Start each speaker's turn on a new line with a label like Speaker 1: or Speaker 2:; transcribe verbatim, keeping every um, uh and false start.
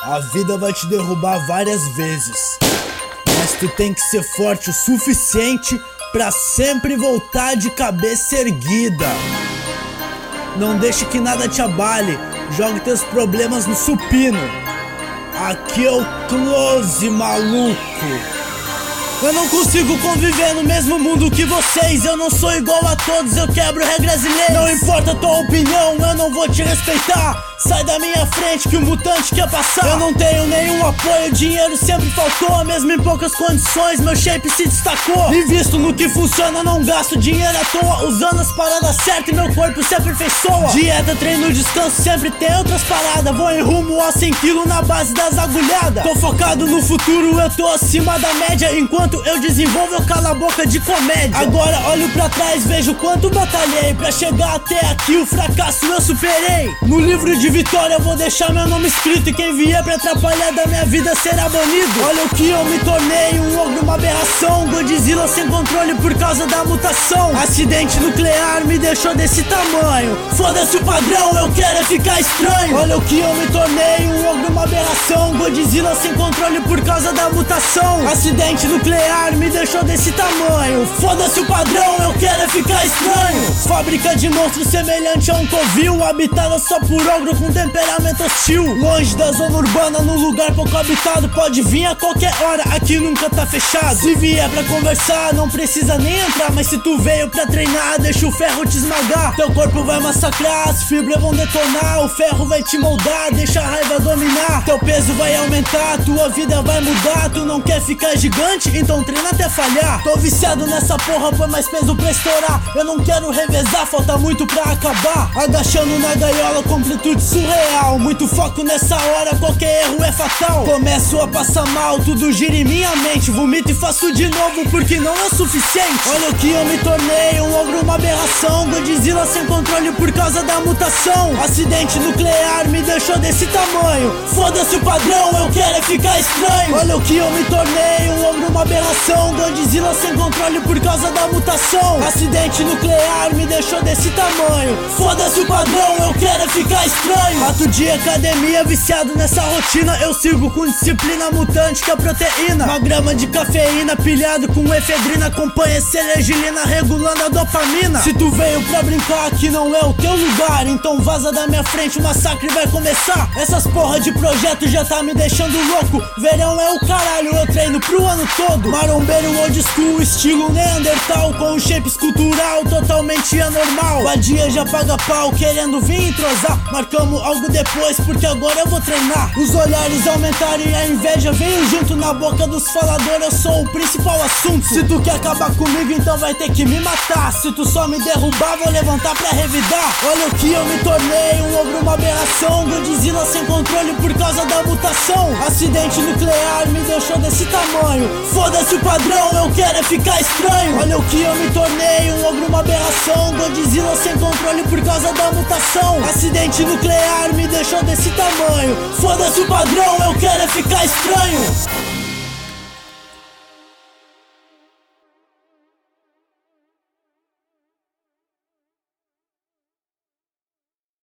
Speaker 1: A vida vai te derrubar várias vezes, mas tu tem que ser forte o suficiente pra sempre voltar de cabeça erguida. Não deixe que nada te abale, jogue teus problemas no supino. Aqui é o Close, maluco. Eu não consigo conviver no mesmo mundo que vocês. Eu não sou igual a todos, eu quebro regras e leis. Não importa a tua opinião, eu não vou te respeitar. Sai da minha frente que o mutante quer passar. Eu não tenho nenhum apoio, dinheiro sempre faltou. Mesmo em poucas condições, meu shape se destacou. Invisto no que funciona, não gasto dinheiro à toa. Usando as paradas certas e meu corpo se aperfeiçoa. Dieta, treino, descanso, sempre tem outras paradas. Vou em rumo a cem quilos na base das agulhadas. Tô focado no futuro, eu tô acima da média. Enquanto eu desenvolvo, eu calo a boca de comédia. Agora olho pra trás, vejo quanto batalhei. Pra chegar até aqui, o fracasso eu superei. No livro de vitória eu vou deixar meu nome escrito, e quem vier pra atrapalhar da minha vida será banido. Olha o que eu me tornei, um ogro, uma aberração. Godzilla sem controle por causa da mutação. Acidente nuclear me deixou desse tamanho. Foda-se o padrão, eu quero é ficar estranho. Olha o que eu me tornei, um ogro, uma aberração. Godzilla sem controle por causa da mutação. Acidente nuclear me deixou desse tamanho. Foda-se o padrão, eu quero é ficar estranho. Fábrica de monstros semelhante a um covil, habitada só por ogro com temperamento hostil. Longe da zona urbana, num lugar pouco habitado. Pode vir a qualquer hora, aqui nunca tá fechado. Se vier pra conversar, não precisa nem entrar. Mas se tu veio pra treinar, deixa o ferro te esmagar. Teu corpo vai massacrar, as fibras vão detonar. O ferro vai te moldar, deixa a raiva dominar. Teu peso vai aumentar, tua vida vai mudar. Tu não quer ficar gigante? Então treina até falhar. Tô viciado nessa porra, põe mais peso pra estourar. Eu não quero revezar, falta muito pra acabar. Agachando na gaiola, completude surreal. Muito foco nessa hora, qualquer erro é fatal. Começo a passar mal, tudo gira em minha mente. Vomito e faço de novo porque não é suficiente. Olha o que eu me tornei, um ogro, uma aberração. Godzilla sem controle por causa da mutação. Acidente nuclear me deixou desse tamanho. Foda-se o padrão, eu quero é ficar estranho. Olha o que eu me tornei, um ogro, uma aberração. Godzilla sem controle por causa da mutação. Acidente nuclear me deixou desse tamanho. Foda-se o padrão, eu quero é ficar estranho. Rato de academia, viciado nessa rotina. Eu sigo com disciplina mutante que é proteína. Uma grama de cafeína pilhado com efedrina. Acompanha selegilina regulando a dopamina. Se tu veio pra brincar, aqui não é o teu lugar. Então vaza da minha frente, o massacre vai começar. Essas porra de projeto já tá me deixando louco. Verão é o caralho, eu treino pro ano todo. Marombeiro old school, estilo Neandertal. Com um shape escultural totalmente anormal. Vadia já paga pau, querendo vir entrosar. Marcamos algo depois, porque agora eu vou treinar. Os olhares aumentaram e a inveja veio junto. Na boca dos faladores eu sou o principal assunto. Se tu quer acabar comigo, então vai ter que me matar. Se tu só me derrubar, vou levantar pra revidar. Olha o que eu me tornei, um ogro, uma aberração. Godzilla sem controle por causa da mutação. Acidente nuclear me deixou desse tamanho. Foda-se o padrão, eu quero é ficar estranho. Olha o que eu me tornei, um ogro, uma aberração. Godzilla sem controle por causa da mutação. Acidente nuclear me deixou desse tamanho. Foda-se o padrão, eu quero é ficar estranho.